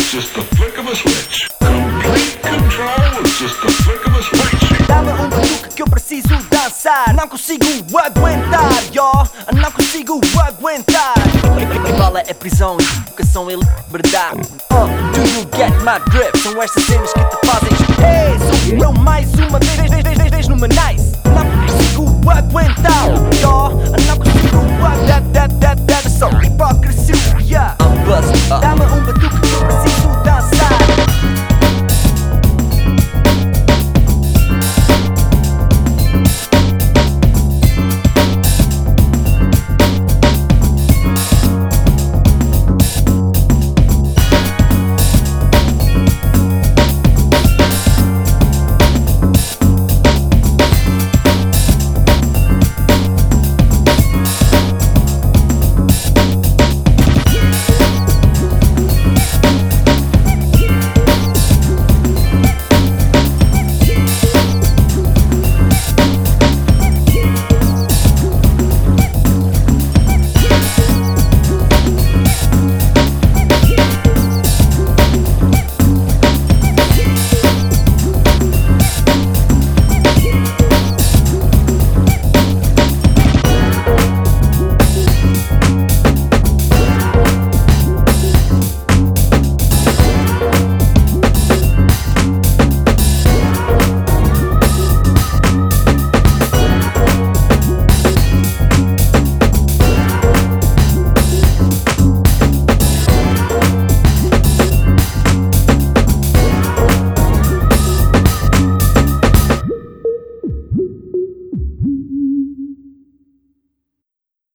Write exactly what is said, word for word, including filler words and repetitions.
is just the flick of a switch. Complete control is just the flick of a switch. Dá-me um batuque que eu preciso dançar. Não consigo aguentar, yo. Não consigo aguentar. Bala é prisão, educação é liberdade. uh, Do you get my drift? São estas cenas que te fazem. Hey, sou eu mais uma vez, vez, vez, vez, vez numa nice. Não consigo aguentar, yo. Não consigo aguentar. That, that, that, that, só hipócrisia.